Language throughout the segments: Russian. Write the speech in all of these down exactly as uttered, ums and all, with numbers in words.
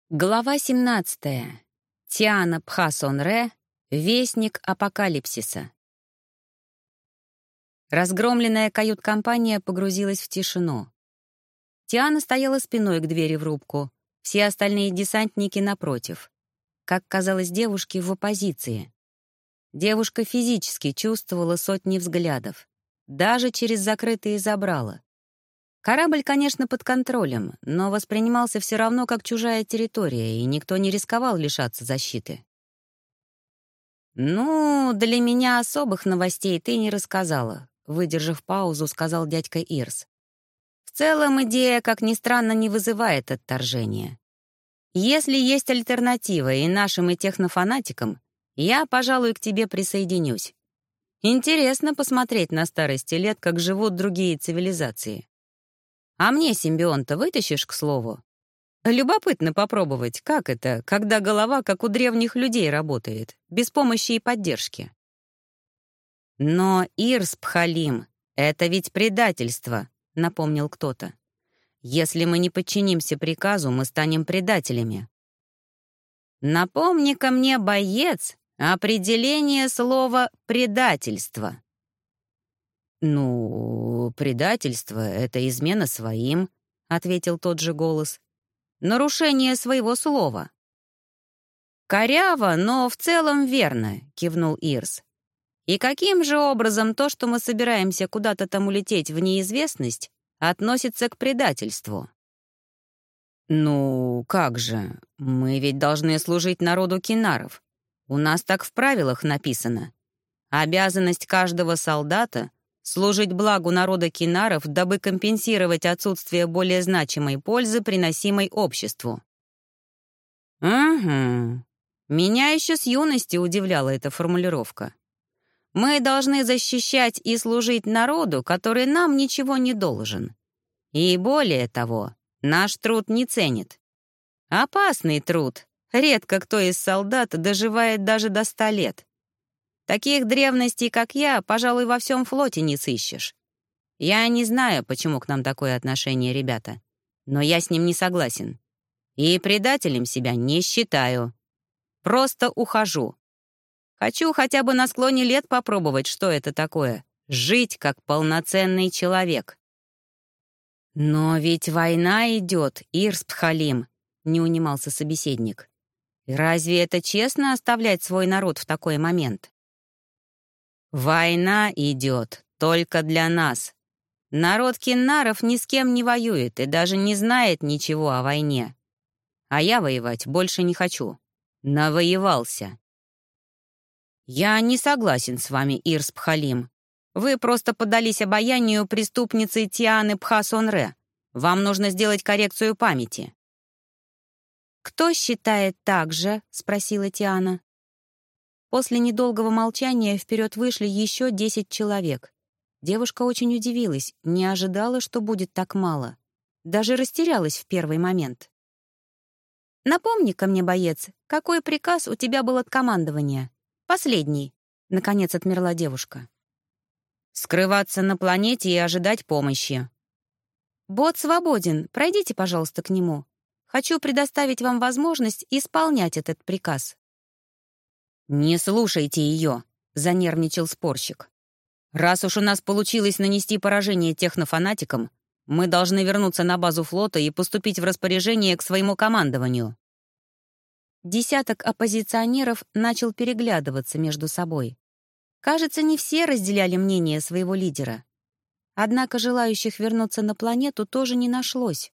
Глава семнадцатая. Тиана Пхасонре. Вестник апокалипсиса. Разгромленная кают-компания погрузилась в тишину. Тиана стояла спиной к двери в рубку, все остальные десантники напротив. Как казалось девушке, в оппозиции. Девушка физически чувствовала сотни взглядов, даже через закрытые забрала. Корабль, конечно, под контролем, но воспринимался все равно как чужая территория, и никто не рисковал лишаться защиты. «Ну, для меня особых новостей ты не рассказала», — выдержав паузу, сказал дядька Ирс. «В целом идея, как ни странно, не вызывает отторжения. Если есть альтернатива и нашим, и технофанатикам, я, пожалуй, к тебе присоединюсь. Интересно посмотреть на старости лет, как живут другие цивилизации. А мне симбионта вытащишь, к слову? Любопытно попробовать, как это, когда голова, как у древних людей, работает, без помощи и поддержки. Но, Ирс Пхалим, это ведь предательство, напомнил кто-то. Если мы не подчинимся приказу, мы станем предателями. Напомни-ка мне, боец, определение слова «предательство». «Ну, предательство — это измена своим», — ответил тот же голос. «Нарушение своего слова». «Коряво, но в целом верно», — кивнул Ирс. «И каким же образом то, что мы собираемся куда-то там улететь в неизвестность, относится к предательству?» «Ну, как же, мы ведь должны служить народу кинаров. У нас так в правилах написано. Обязанность каждого солдата — служить благу народа кинаров, дабы компенсировать отсутствие более значимой пользы, приносимой обществу». «Угу. Меня еще с юности удивляла эта формулировка. Мы должны защищать и служить народу, который нам ничего не должен. И более того, наш труд не ценит. Опасный труд. Редко кто из солдат доживает даже до ста лет. Таких древностей, как я, пожалуй, во всем флоте не сыщешь. Я не знаю, почему к нам такое отношение, ребята, но я с ним не согласен. И предателем себя не считаю. Просто ухожу. Хочу хотя бы на склоне лет попробовать, что это такое — жить как полноценный человек. «Но ведь война идет, Ирс Пхалим», — не унимался собеседник. «Разве это честно оставлять свой народ в такой момент?» «Война идет только для нас. Народ киннаров ни с кем не воюет и даже не знает ничего о войне. А я воевать больше не хочу. Навоевался». «Я не согласен с вами, Ирс Пхалим. Вы просто поддались обаянию преступницы Тианы Пхасонре. Вам нужно сделать коррекцию памяти». «Кто считает так же?» — спросила Тиана. После недолгого молчания вперед вышли еще десять человек. Девушка очень удивилась, не ожидала, что будет так мало. Даже растерялась в первый момент. «Напомни-ка мне, боец, какой приказ у тебя был от командования? Последний», — наконец отмерла девушка. «Скрываться на планете и ожидать помощи». «Бот свободен, пройдите, пожалуйста, к нему. Хочу предоставить вам возможность исполнять этот приказ». «Не слушайте ее», — занервничал спорщик. «Раз уж у нас получилось нанести поражение технофанатикам, мы должны вернуться на базу флота и поступить в распоряжение к своему командованию». Десяток оппозиционеров начал переглядываться между собой. Кажется, не все разделяли мнение своего лидера. Однако желающих вернуться на планету тоже не нашлось.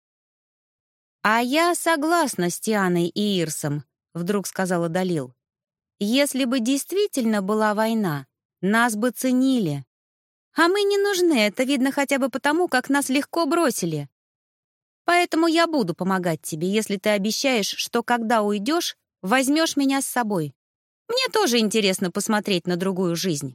«А я согласна с Тианой и Ирсом», — вдруг сказала Далил. «Если бы действительно была война, нас бы ценили. А мы не нужны, это видно хотя бы потому, как нас легко бросили. Поэтому я буду помогать тебе, если ты обещаешь, что когда уйдешь, возьмешь меня с собой. Мне тоже интересно посмотреть на другую жизнь».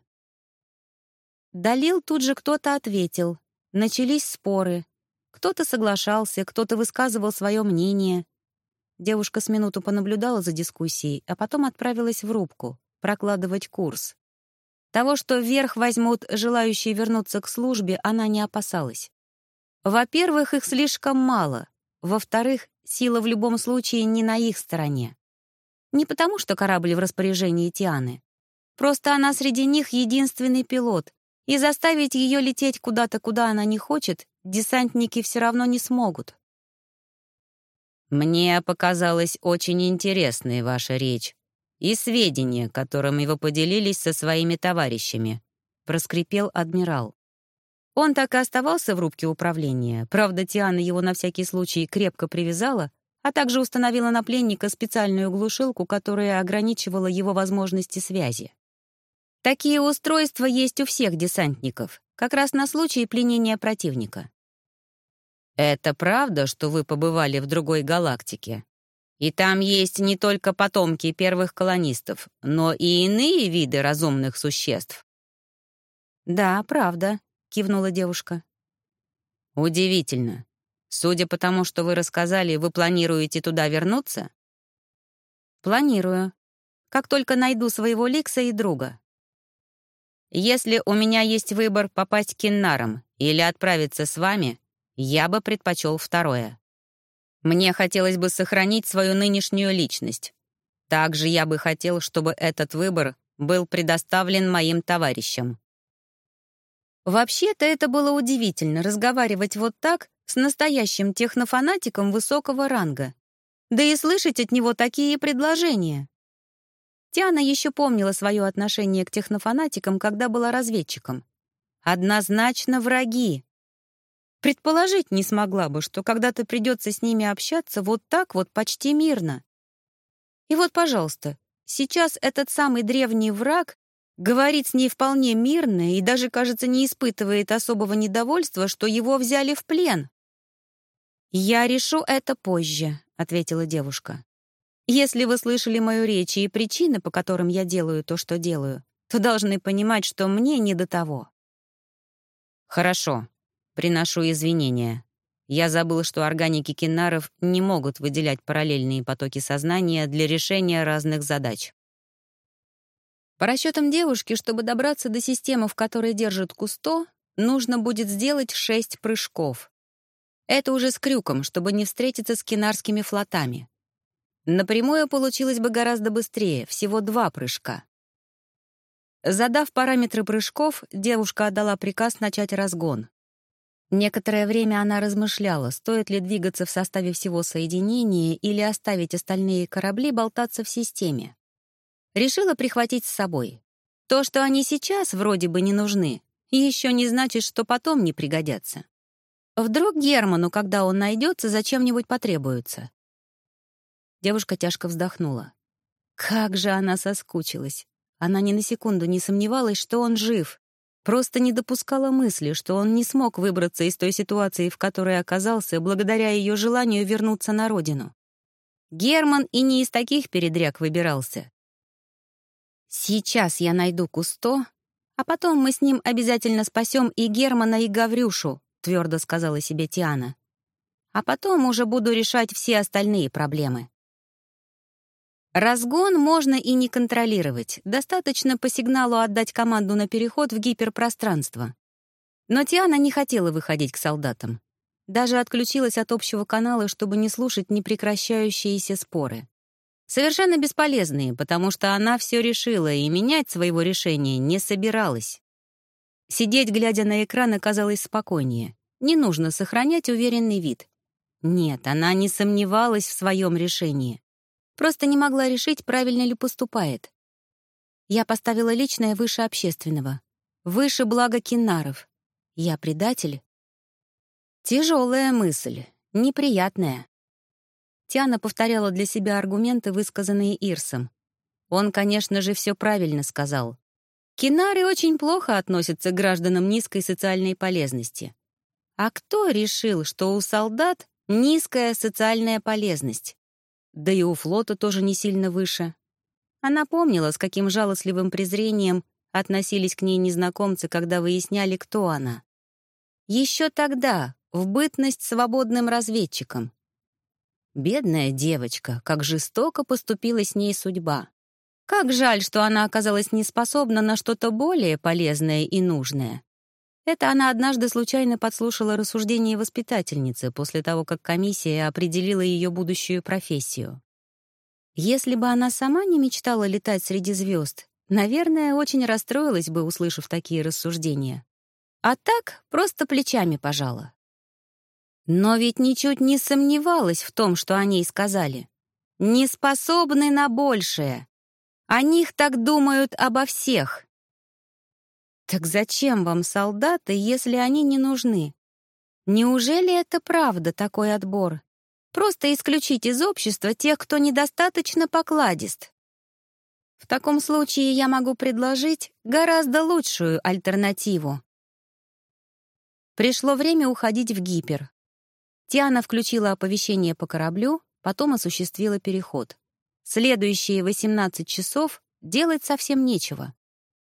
Далил тут же кто-то ответил. Начались споры. Кто-то соглашался, кто-то высказывал свое мнение. Девушка с минуту понаблюдала за дискуссией, а потом отправилась в рубку, прокладывать курс. Того, что вверх возьмут желающие вернуться к службе, она не опасалась. Во-первых, их слишком мало. Во-вторых, сила в любом случае не на их стороне. Не потому, что корабль в распоряжении Тианы. Просто она среди них единственный пилот, и заставить ее лететь куда-то, куда она не хочет, десантники все равно не смогут. «Мне показалась очень интересной ваша речь и сведения, которыми вы поделились со своими товарищами», — проскрипел адмирал. Он так и оставался в рубке управления, правда, Тиана его на всякий случай крепко привязала, а также установила на пленника специальную глушилку, которая ограничивала его возможности связи. Такие устройства есть у всех десантников, как раз на случай пленения противника. «Это правда, что вы побывали в другой галактике? И там есть не только потомки первых колонистов, но и иные виды разумных существ?» «Да, правда», — кивнула девушка. «Удивительно. Судя по тому, что вы рассказали, вы планируете туда вернуться?» «Планирую. Как только найду своего Ликса и друга». «Если у меня есть выбор попасть к Киннарам или отправиться с вами, я бы предпочел второе. Мне хотелось бы сохранить свою нынешнюю личность. Также я бы хотел, чтобы этот выбор был предоставлен моим товарищам». Вообще-то это было удивительно — разговаривать вот так с настоящим технофанатиком высокого ранга. Да и слышать от него такие предложения. Тиана еще помнила свое отношение к технофанатикам, когда была разведчиком. Однозначно враги. Предположить не смогла бы, что когда-то придется с ними общаться вот так вот почти мирно. И вот, пожалуйста, сейчас этот самый древний враг говорит с ней вполне мирно и даже, кажется, не испытывает особого недовольства, что его взяли в плен. «Я решу это позже», — ответила девушка. «Если вы слышали мою речь и причины, по которым я делаю то, что делаю, то должны понимать, что мне не до того». «Хорошо. Приношу извинения. Я забыл, что органики киннаров не могут выделять параллельные потоки сознания для решения разных задач». По расчетам девушки, чтобы добраться до системы, в которой держит Кусто, нужно будет сделать шесть прыжков. Это уже с крюком, чтобы не встретиться с кинарскими флотами. Напрямую получилось бы гораздо быстрее, всего два прыжка. Задав параметры прыжков, девушка отдала приказ начать разгон. Некоторое время она размышляла, стоит ли двигаться в составе всего соединения или оставить остальные корабли болтаться в системе. Решила прихватить с собой. То, что они сейчас вроде бы не нужны, еще не значит, что потом не пригодятся. Вдруг Герману, когда он найдется, зачем-нибудь потребуется. Девушка тяжко вздохнула. Как же она соскучилась. Она ни на секунду не сомневалась, что он жив. Просто не допускала мысли, что он не смог выбраться из той ситуации, в которой оказался, благодаря ее желанию вернуться на родину. Герман и не из таких передряг выбирался. «Сейчас я найду Кусто, а потом мы с ним обязательно спасем и Германа, и Гаврюшу», — твердо сказала себе Тиана. «А потом уже буду решать все остальные проблемы». Разгон можно и не контролировать, достаточно по сигналу отдать команду на переход в гиперпространство. Но Тиана не хотела выходить к солдатам. Даже отключилась от общего канала, чтобы не слушать непрекращающиеся споры. Совершенно бесполезные, потому что она все решила и менять своего решения не собиралась. Сидеть, глядя на экран, оказалось спокойнее. Не нужно сохранять уверенный вид. Нет, она не сомневалась в своем решении. Просто не могла решить, правильно ли поступает. Я поставила личное выше общественного. Выше блага киннаров. Я предатель? Тяжелая мысль, неприятная. Тиана повторяла для себя аргументы, высказанные Ирсом. Он, конечно же, все правильно сказал. Киннары очень плохо относятся к гражданам низкой социальной полезности. А кто решил, что у солдат низкая социальная полезность? Да и у флота тоже не сильно выше. Она помнила, с каким жалостливым презрением относились к ней незнакомцы, когда выясняли, кто она. Еще тогда, в бытность свободным разведчиком. Бедная девочка, как жестоко поступила с ней судьба. Как жаль, что она оказалась неспособна на что-то более полезное и нужное. Это она однажды случайно подслушала рассуждение воспитательницы после того, как комиссия определила ее будущую профессию. Если бы она сама не мечтала летать среди звезд, наверное, очень расстроилась бы, услышав такие рассуждения. А так просто плечами пожала. Но ведь ничуть не сомневалась в том, что о ней сказали. Не способны на большее. О них так думают обо всех. Так зачем вам солдаты, если они не нужны? Неужели это правда, такой отбор? Просто исключить из общества тех, кто недостаточно покладист. В таком случае я могу предложить гораздо лучшую альтернативу. Пришло время уходить в гипер. Тиана включила оповещение по кораблю, потом осуществила переход. Следующие восемнадцать часов делать совсем нечего.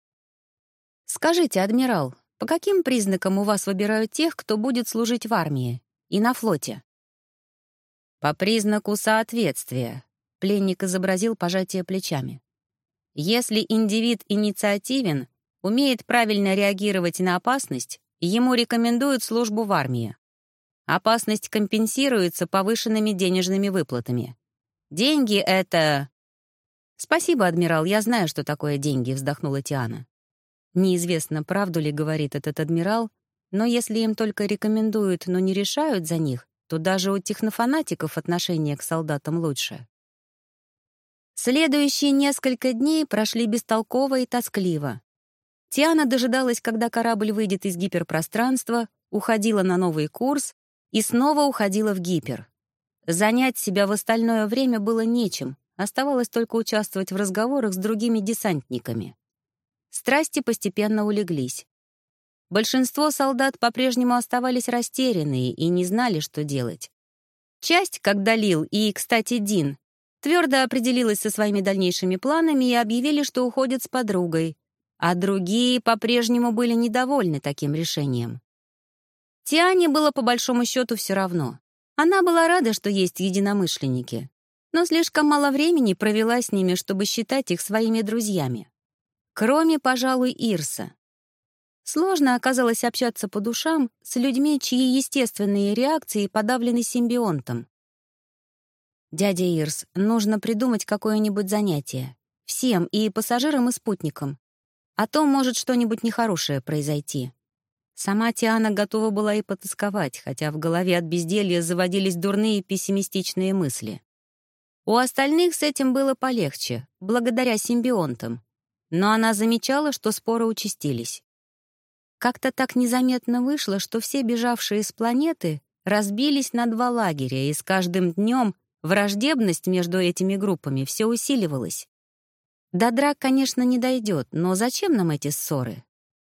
«Скажите, адмирал, по каким признакам у вас выбирают тех, кто будет служить в армии и на флоте?» «По признаку соответствия», — пленник изобразил пожатие плечами. «Если индивид инициативен, умеет правильно реагировать на опасность, ему рекомендуют службу в армии. Опасность компенсируется повышенными денежными выплатами. Деньги — это...» «Спасибо, адмирал, я знаю, что такое деньги», — вздохнула Тиана. Неизвестно, правду ли говорит этот адмирал, но если им только рекомендуют, но не решают за них, то даже у технофанатиков отношение к солдатам лучше. Следующие несколько дней прошли бестолково и тоскливо. Тиана дожидалась, когда корабль выйдет из гиперпространства, уходила на новый курс и снова уходила в гипер. Занять себя в остальное время было нечем, оставалось только участвовать в разговорах с другими десантниками. Страсти постепенно улеглись. Большинство солдат по-прежнему оставались растерянные и не знали, что делать. Часть, как Далил и, кстати, Дин, твердо определилась со своими дальнейшими планами и объявили, что уходят с подругой, а другие по-прежнему были недовольны таким решением. Тиане было по большому счету все равно. Она была рада, что есть единомышленники, но слишком мало времени провела с ними, чтобы считать их своими друзьями. Кроме, пожалуй, Ирса. Сложно оказалось общаться по душам с людьми, чьи естественные реакции подавлены симбионтом. «Дядя Ирс, нужно придумать какое-нибудь занятие. Всем, и пассажирам, и спутникам. А то может что-нибудь нехорошее произойти». Сама Тиана готова была и потасковать, хотя в голове от безделья заводились дурные пессимистичные мысли. У остальных с этим было полегче, благодаря симбионтам. Но она замечала, что споры участились. Как-то так незаметно вышло, что все бежавшие с планеты разбились на два лагеря, и с каждым днем враждебность между этими группами все усиливалась. До драк, конечно, не дойдет, но зачем нам эти ссоры?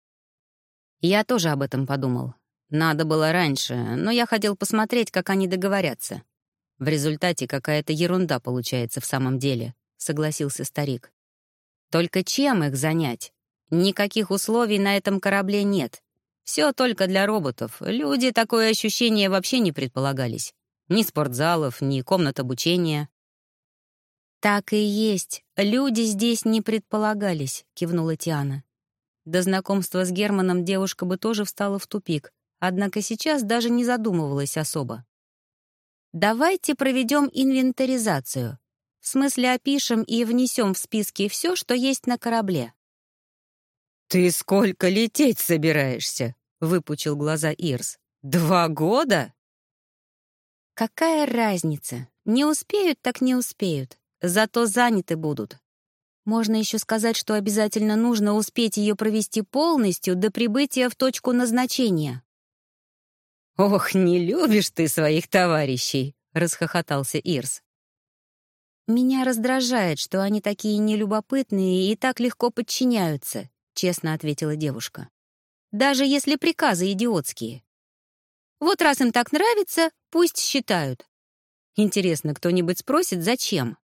Я тоже об этом подумал. Надо было раньше, но я хотел посмотреть, как они договорятся. В результате какая-то ерунда получается в самом деле, согласился старик. Только чем их занять? Никаких условий на этом корабле нет. Все только для роботов. Люди такое ощущение вообще не предполагались. Ни спортзалов, ни комнат обучения. «Так и есть. Люди здесь не предполагались», — кивнула Тиана. До знакомства с Германом девушка бы тоже встала в тупик, однако сейчас даже не задумывалась особо. «Давайте проведем инвентаризацию. В смысле, опишем и внесем в списки все, что есть на корабле». «Ты сколько лететь собираешься?» — выпучил глаза Ирс. «Два года?» «Какая разница? Не успеют, так не успеют. Зато заняты будут. Можно еще сказать, что обязательно нужно успеть ее провести полностью до прибытия в точку назначения». «Ох, не любишь ты своих товарищей!» — расхохотался Ирс. «Меня раздражает, что они такие нелюбопытные и так легко подчиняются», — честно ответила девушка. «Даже если приказы идиотские. Вот раз им так нравится, пусть считают. Интересно, кто-нибудь спросит, зачем?»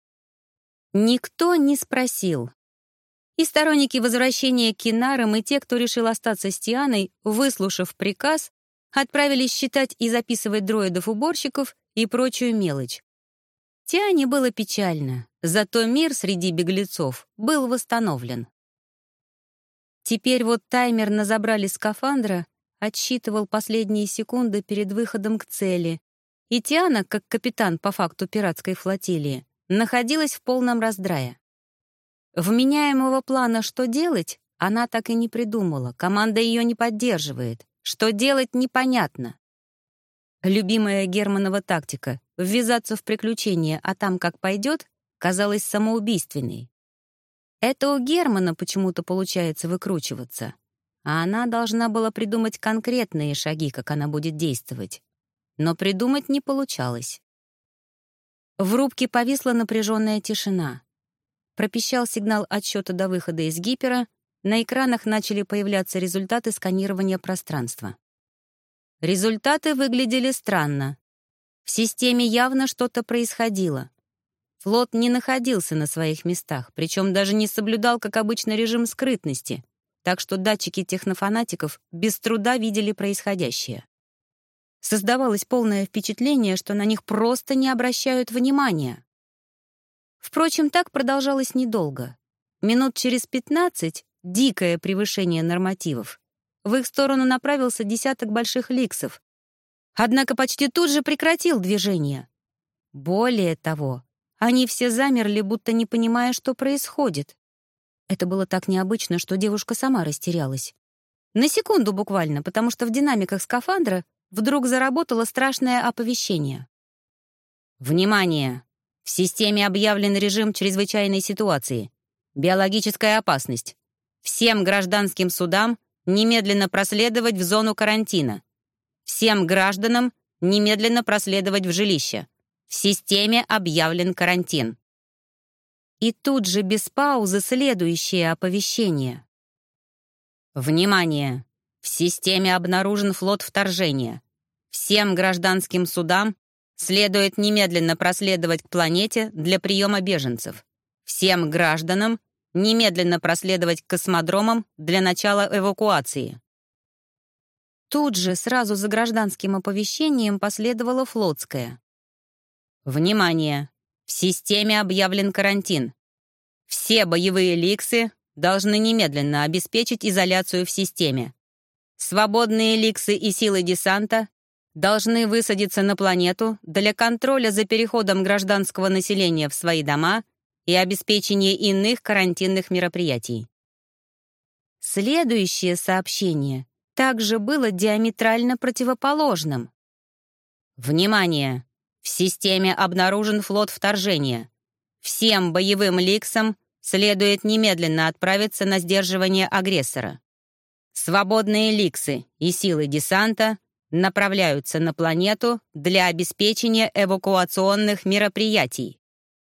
Никто не спросил. И сторонники возвращения к Кинарам, и те, кто решил остаться с Тианой, выслушав приказ, отправились считать и записывать дроидов-уборщиков и прочую мелочь. Тиане было печально, зато мир среди беглецов был восстановлен. Теперь вот таймер на забрали скафандра отсчитывал последние секунды перед выходом к цели, и Тиана, как капитан по факту пиратской флотилии, находилась в полном раздрае. Вменяемого плана, что делать, она так и не придумала, команда ее не поддерживает. Что делать, непонятно. Любимая Германова тактика — ввязаться в приключения, а там как пойдет, казалась самоубийственной. Это у Германа почему-то получается выкручиваться, а она должна была придумать конкретные шаги, как она будет действовать. Но придумать не получалось. В рубке повисла напряженная тишина. Пропищал сигнал отсчета до выхода из гипера, на экранах начали появляться результаты сканирования пространства. Результаты выглядели странно. В системе явно что-то происходило. Флот не находился на своих местах, причем даже не соблюдал, как обычно, режим скрытности, так что датчики технофанатиков без труда видели происходящее. Создавалось полное впечатление, что на них просто не обращают внимания. Впрочем, так продолжалось недолго. Минут через пятнадцать — дикое превышение нормативов. В их сторону направился десяток больших ликсов. Однако почти тут же прекратил движение. Более того, они все замерли, будто не понимая, что происходит. Это было так необычно, что девушка сама растерялась. На секунду буквально, потому что в динамиках скафандра вдруг заработало страшное оповещение. «Внимание! В системе объявлен режим чрезвычайной ситуации. Биологическая опасность. Всем гражданским судам немедленно проследовать в зону карантина. Всем гражданам немедленно проследовать в жилище. В системе объявлен карантин». И тут же без паузы следующее оповещение. «Внимание! В системе обнаружен флот вторжения. Всем гражданским судам следует немедленно проследовать к планете для приема беженцев. Всем гражданам немедленно проследовать к космодромам для начала эвакуации». Тут же сразу за гражданским оповещением последовало флотское. «Внимание! В системе объявлен карантин. Все боевые ликсы должны немедленно обеспечить изоляцию в системе. Свободные ликсы и силы десанта должны высадиться на планету для контроля за переходом гражданского населения в свои дома и обеспечения иных карантинных мероприятий». Следующее сообщение также было диаметрально противоположным. «Внимание! В системе обнаружен флот вторжения. Всем боевым ликсам следует немедленно отправиться на сдерживание агрессора. Свободные ликсы и силы десанта направляются на планету для обеспечения эвакуационных мероприятий».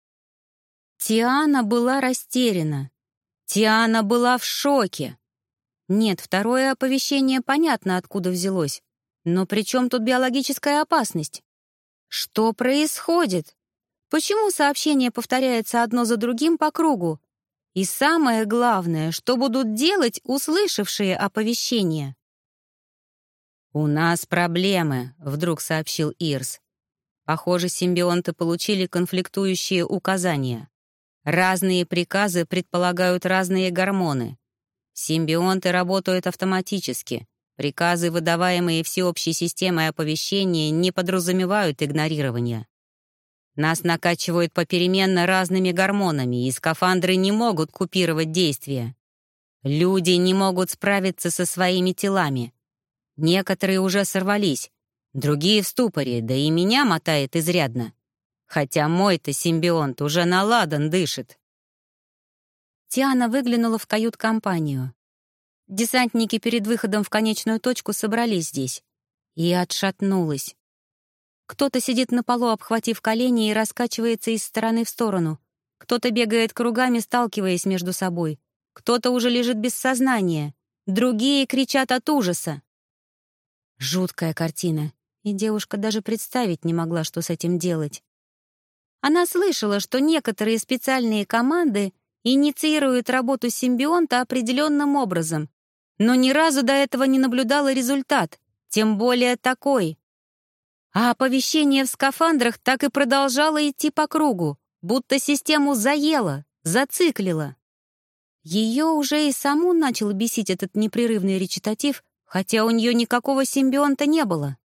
Тиана была растеряна. Тиана была в шоке. Нет, второе оповещение понятно, откуда взялось. Но при чем тут биологическая опасность? Что происходит? Почему сообщение повторяется одно за другим по кругу? И самое главное, что будут делать услышавшие оповещение? «У нас проблемы», — вдруг сообщил Ирс. Похоже, симбионты получили конфликтующие указания. Разные приказы предполагают разные гормоны. Симбионты работают автоматически. Приказы, выдаваемые всеобщей системой оповещения, не подразумевают игнорирования. Нас накачивают попеременно разными гормонами, и скафандры не могут купировать действия. Люди не могут справиться со своими телами. Некоторые уже сорвались, другие в ступоре, да и меня мотает изрядно. Хотя мой-то симбионт уже на ладан дышит. Тиана выглянула в кают-компанию. Десантники перед выходом в конечную точку собрались здесь. И отшатнулась. Кто-то сидит на полу, обхватив колени, и раскачивается из стороны в сторону. Кто-то бегает кругами, сталкиваясь между собой. Кто-то уже лежит без сознания. Другие кричат от ужаса. Жуткая картина, и девушка даже представить не могла, что с этим делать. Она слышала, что некоторые специальные команды инициируют работу симбионта определенным образом, но ни разу до этого не наблюдала результат, тем более такой. А оповещение в скафандрах так и продолжало идти по кругу, будто систему заело, зациклило. Ее уже и саму начал бесить этот непрерывный речитатив, хотя у нее никакого симбионта не было.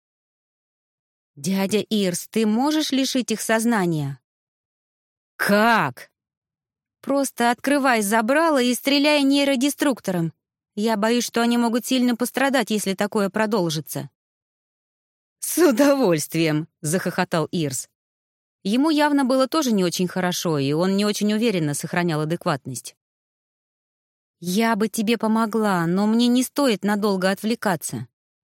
«Дядя Ирс, ты можешь лишить их сознания?» «Как?» «Просто открывай забрало и стреляй нейродеструктором. Я боюсь, что они могут сильно пострадать, если такое продолжится». «С удовольствием!» — захохотал Ирс. Ему явно было тоже не очень хорошо, и он не очень уверенно сохранял адекватность. «Я бы тебе помогла, но мне не стоит надолго отвлекаться».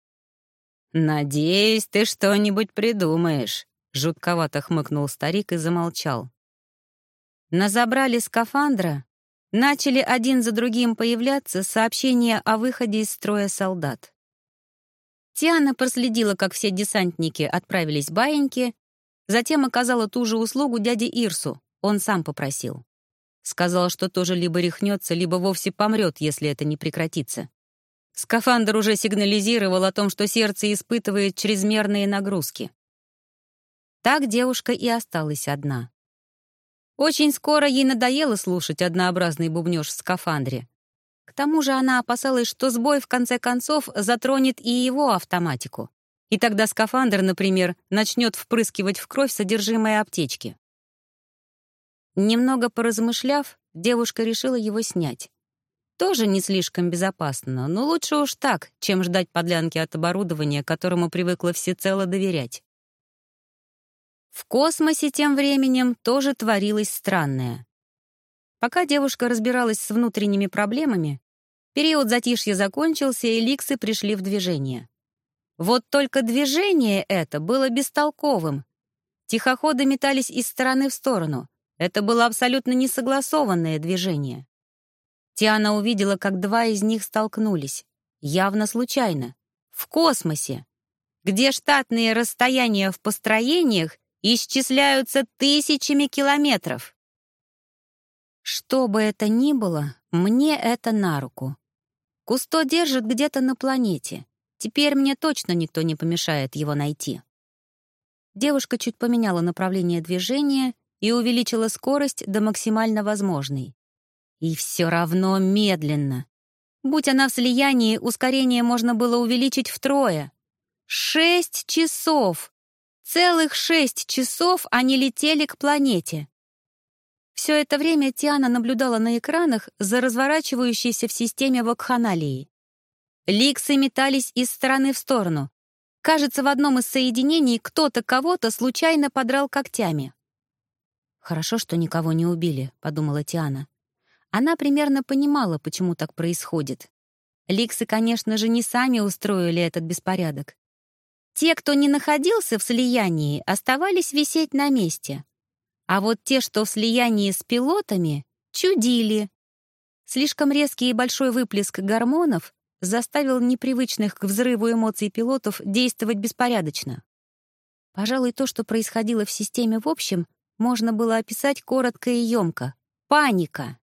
«Надеюсь, ты что-нибудь придумаешь», — жутковато хмыкнул старик и замолчал. На забрале скафандра начали один за другим появляться сообщения о выходе из строя солдат. Тиана проследила, как все десантники отправились в баиньки, затем оказала ту же услугу дяде Ирсу, он сам попросил. Сказал, что тоже либо рехнется, либо вовсе помрет, если это не прекратится. Скафандр уже сигнализировал о том, что сердце испытывает чрезмерные нагрузки. Так девушка и осталась одна. Очень скоро ей надоело слушать однообразный бубнёж в скафандре. К тому же она опасалась, что сбой в конце концов затронет и его автоматику. И тогда скафандр, например, начнет впрыскивать в кровь содержимое аптечки. Немного поразмышляв, девушка решила его снять. Тоже не слишком безопасно, но лучше уж так, чем ждать подлянки от оборудования, которому привыкла всецело доверять. В космосе тем временем тоже творилось странное. Пока девушка разбиралась с внутренними проблемами, период затишья закончился, и ликсы пришли в движение. Вот только движение это было бестолковым. Тихоходы метались из стороны в сторону. Это было абсолютно несогласованное движение. Тиана увидела, как два из них столкнулись. Явно случайно. В космосе, где штатные расстояния в построениях исчисляются тысячами километров. Что бы это ни было, мне это на руку. Кусто держит где-то на планете. Теперь мне точно никто не помешает его найти. Девушка чуть поменяла направление движения и увеличила скорость до максимально возможной. И все равно медленно. Будь она в слиянии, ускорение можно было увеличить втрое. Шесть часов! Целых шесть часов они летели к планете. Все это время Тиана наблюдала на экранах за разворачивающейся в системе вакханалией. Ликсы метались из стороны в сторону. Кажется, в одном из соединений кто-то кого-то случайно подрал когтями. «Хорошо, что никого не убили», — подумала Тиана. Она примерно понимала, почему так происходит. Ликсы, конечно же, не сами устроили этот беспорядок. Те, кто не находился в слиянии, оставались висеть на месте. А вот те, что в слиянии с пилотами, чудили. Слишком резкий и большой выплеск гормонов заставил непривычных к взрыву эмоций пилотов действовать беспорядочно. Пожалуй, то, что происходило в системе в общем, можно было описать коротко и емко. Паника.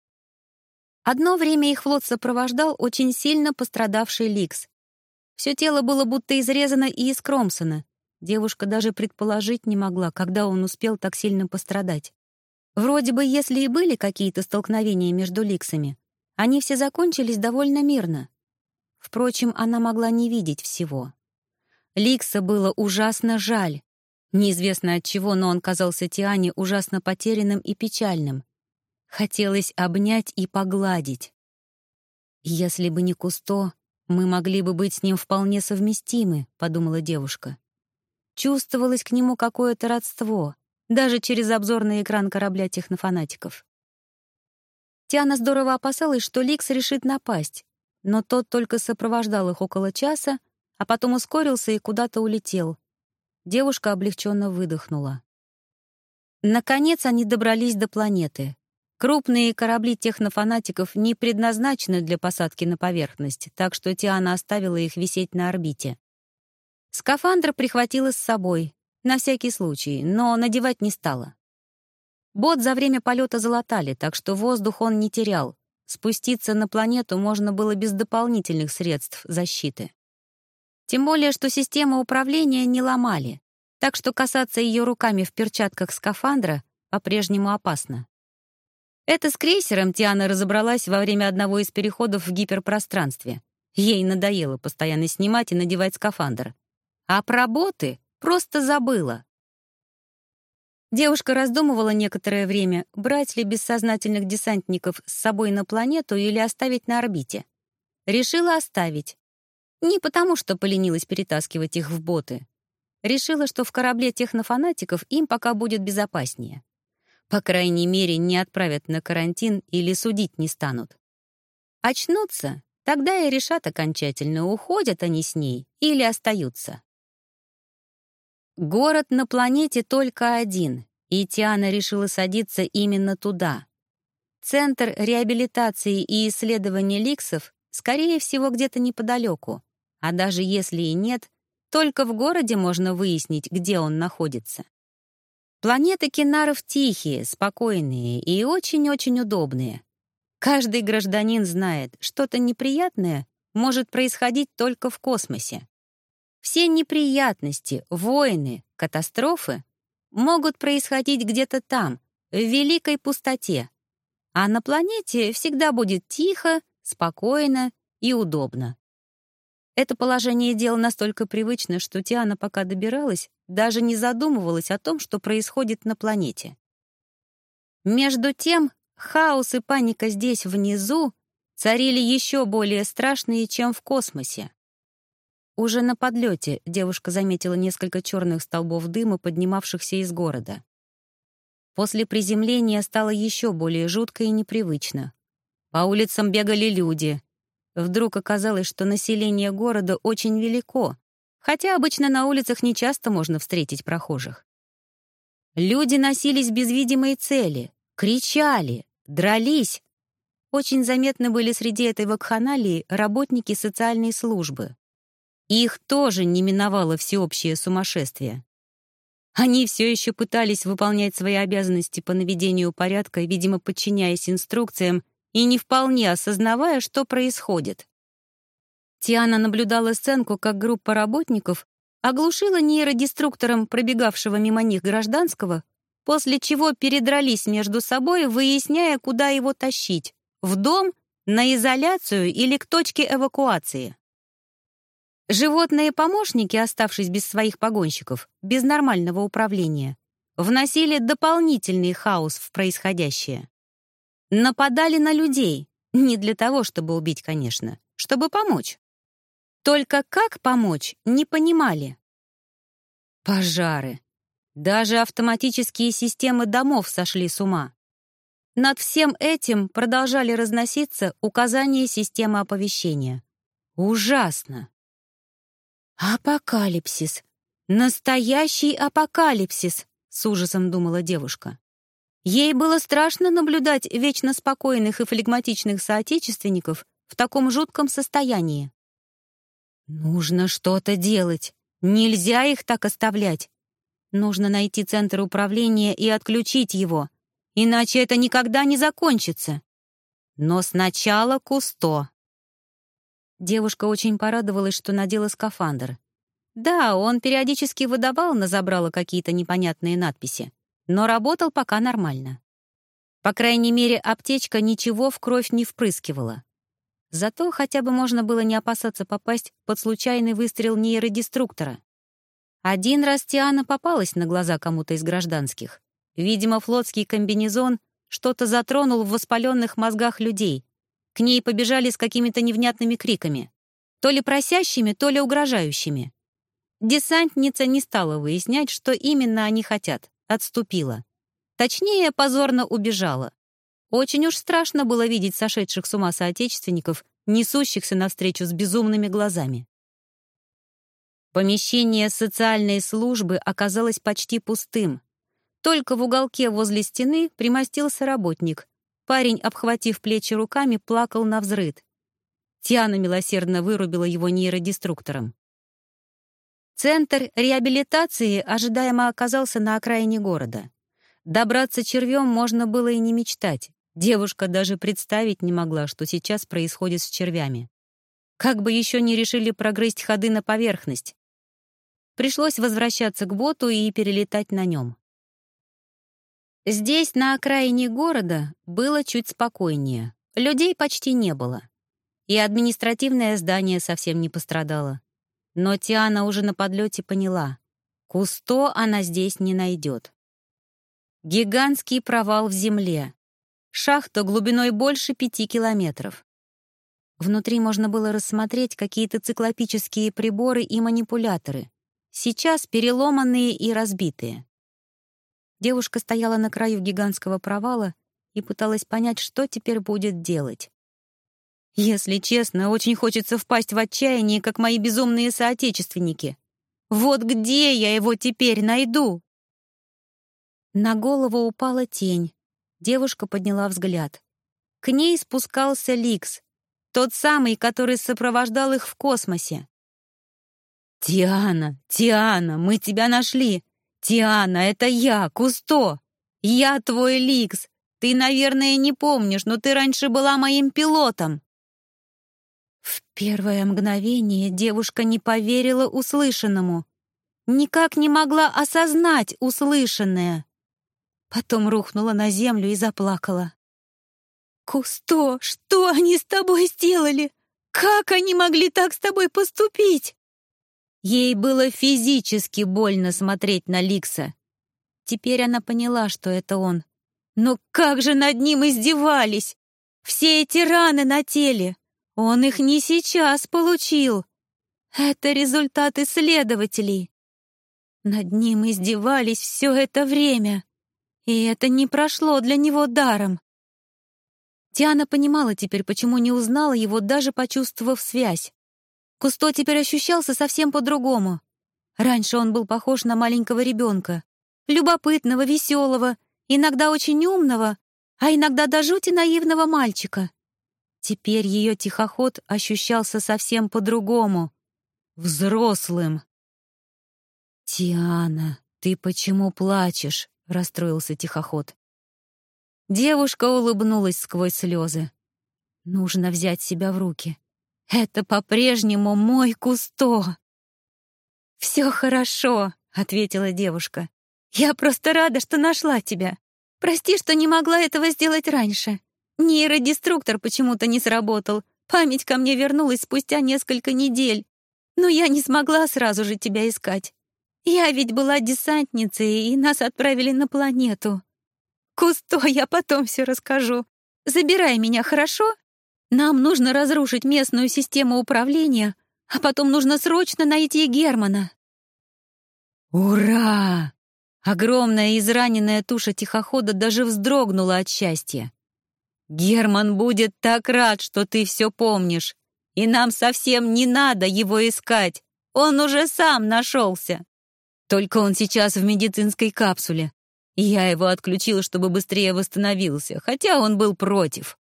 Одно время их флот сопровождал очень сильно пострадавший Ликс. Все тело было будто изрезано и искромсано. Девушка даже предположить не могла, когда он успел так сильно пострадать. Вроде бы, если и были какие-то столкновения между Ликсами, они все закончились довольно мирно. Впрочем, она могла не видеть всего. Ликса было ужасно жаль. Неизвестно от чего, но он казался Тиане ужасно потерянным и печальным. Хотелось обнять и погладить. «Если бы не Кусто, мы могли бы быть с ним вполне совместимы», — подумала девушка. Чувствовалось к нему какое-то родство, даже через обзорный экран корабля технофанатиков. Тиана здорово опасалась, что Ликс решит напасть, но тот только сопровождал их около часа, а потом ускорился и куда-то улетел. Девушка облегченно выдохнула. Наконец они добрались до планеты. Крупные корабли технофанатиков не предназначены для посадки на поверхность, так что Тиана оставила их висеть на орбите. Скафандр прихватила с собой, на всякий случай, но надевать не стала. Бот за время полета залатали, так что воздух он не терял. Спуститься на планету можно было без дополнительных средств защиты. Тем более, что систему управления не ломали, так что касаться ее руками в перчатках скафандра по-прежнему опасно. Это с крейсером Тиана разобралась во время одного из переходов в гиперпространстве. Ей надоело постоянно снимать и надевать скафандр. А про боты просто забыла. Девушка раздумывала некоторое время, брать ли бессознательных десантников с собой на планету или оставить на орбите. Решила оставить. Не потому, что поленилась перетаскивать их в боты. Решила, что в корабле технофанатиков им пока будет безопаснее. По крайней мере, не отправят на карантин или судить не станут. Очнутся, тогда и решат окончательно, уходят они с ней или остаются. Город на планете только один, и Тиана решила садиться именно туда. Центр реабилитации и исследования ликсов, скорее всего, где-то неподалеку, а даже если и нет, только в городе можно выяснить, где он находится. Планеты Кинаров тихие, спокойные и очень-очень удобные. Каждый гражданин знает, что-то неприятное может происходить только в космосе. Все неприятности, войны, катастрофы могут происходить где-то там, в великой пустоте. А на планете всегда будет тихо, спокойно и удобно. Это положение дел настолько привычно, что Тиана, пока добиралась, даже не задумывалась о том, что происходит на планете. Между тем, хаос и паника здесь, внизу, царили еще более страшные, чем в космосе. Уже на подлете девушка заметила несколько черных столбов дыма, поднимавшихся из города. После приземления стало еще более жутко и непривычно. По улицам бегали люди. Вдруг оказалось, что население города очень велико, хотя обычно на улицах нечасто можно встретить прохожих. Люди носились без видимой цели, кричали, дрались. Очень заметны были среди этой вакханалии работники социальной службы. Их тоже не миновало всеобщее сумасшествие. Они все еще пытались выполнять свои обязанности по наведению порядка, видимо, подчиняясь инструкциям и не вполне осознавая, что происходит. Тиана наблюдала сценку, как группа работников оглушила нейродеструктором пробегавшего мимо них гражданского, после чего передрались между собой, выясняя, куда его тащить — в дом, на изоляцию или к точке эвакуации. Животные-помощники, оставшись без своих погонщиков, без нормального управления, вносили дополнительный хаос в происходящее. Нападали на людей, не для того, чтобы убить, конечно, чтобы помочь. Только как помочь, не понимали. Пожары. Даже автоматические системы домов сошли с ума. Над всем этим продолжали разноситься указания системы оповещения. Ужасно. «Апокалипсис! Настоящий апокалипсис!» — с ужасом думала девушка. Ей было страшно наблюдать вечно спокойных и флегматичных соотечественников в таком жутком состоянии. Нужно что-то делать. Нельзя их так оставлять. Нужно найти центр управления и отключить его, иначе это никогда не закончится. Но сначала Кусто. Девушка очень порадовалась, что надела скафандр. Да, он периодически выдавал на забрало какие-то непонятные надписи, но работал пока нормально. По крайней мере, аптечка ничего в кровь не впрыскивала. Зато хотя бы можно было не опасаться попасть под случайный выстрел нейродеструктора. Один раз Тиана попалась на глаза кому-то из гражданских. Видимо, флотский комбинезон что-то затронул в воспаленных мозгах людей. К ней побежали с какими-то невнятными криками. То ли просящими, то ли угрожающими. Десантница не стала выяснять, что именно они хотят. Отступила. Точнее, позорно убежала. Очень уж страшно было видеть сошедших с ума соотечественников, несущихся навстречу с безумными глазами. Помещение социальной службы оказалось почти пустым. Только в уголке возле стены примостился работник. Парень, обхватив плечи руками, плакал навзрыд. Тиана милосердно вырубила его нейродеструктором. Центр реабилитации ожидаемо оказался на окраине города. Добраться червем можно было и не мечтать. Девушка даже представить не могла, что сейчас происходит с червями. Как бы еще не решили прогрызть ходы на поверхность. Пришлось возвращаться к боту и перелетать на нем. Здесь, на окраине города, было чуть спокойнее. Людей почти не было. И административное здание совсем не пострадало. Но Тиана уже на подлете поняла. Кусто она здесь не найдет. Гигантский провал в земле. Шахта глубиной больше пяти километров. Внутри можно было рассмотреть какие-то циклопические приборы и манипуляторы. Сейчас переломанные и разбитые. Девушка стояла на краю гигантского провала и пыталась понять, что теперь будет делать. Если честно, очень хочется впасть в отчаяние, как мои безумные соотечественники. Вот где я его теперь найду? На голову упала тень. Девушка подняла взгляд. К ней спускался Ликс, тот самый, который сопровождал их в космосе. «Тиана, Тиана, мы тебя нашли! Тиана, это я, Кусто! Я твой Ликс! Ты, наверное, не помнишь, но ты раньше была моим пилотом!» В первое мгновение девушка не поверила услышанному. Никак не могла осознать услышанное. Потом рухнула на землю и заплакала. «Кусто, что они с тобой сделали? Как они могли так с тобой поступить?» Ей было физически больно смотреть на Ликса. Теперь она поняла, что это он. Но как же над ним издевались! Все эти раны на теле! Он их не сейчас получил! Это результат исследователей. Над ним издевались все это время. И это не прошло для него даром. Тиана понимала теперь, почему не узнала его, даже почувствовав связь. Кусто теперь ощущался совсем по-другому. Раньше он был похож на маленького ребенка. Любопытного, веселого, иногда очень умного, а иногда до жути наивного мальчика. Теперь ее тихоход ощущался совсем по-другому. Взрослым. «Тиана, ты почему плачешь?» — расстроился тихоход. Девушка улыбнулась сквозь слезы. «Нужно взять себя в руки. Это по-прежнему мой Кусто!» «Все хорошо», — ответила девушка. «Я просто рада, что нашла тебя. Прости, что не могла этого сделать раньше. Нейродеструктор почему-то не сработал. Память ко мне вернулась спустя несколько недель. Но я не смогла сразу же тебя искать. Я ведь была десантницей, и нас отправили на планету. Кусто, я потом все расскажу. Забирай меня, хорошо? Нам нужно разрушить местную систему управления, а потом нужно срочно найти Германа». «Ура!» Огромная израненная туша тихохода даже вздрогнула от счастья. «Герман будет так рад, что ты все помнишь, и нам совсем не надо его искать. Он уже сам нашелся. Только он сейчас в медицинской капсуле. Я его отключила, чтобы быстрее восстановился, хотя он был против».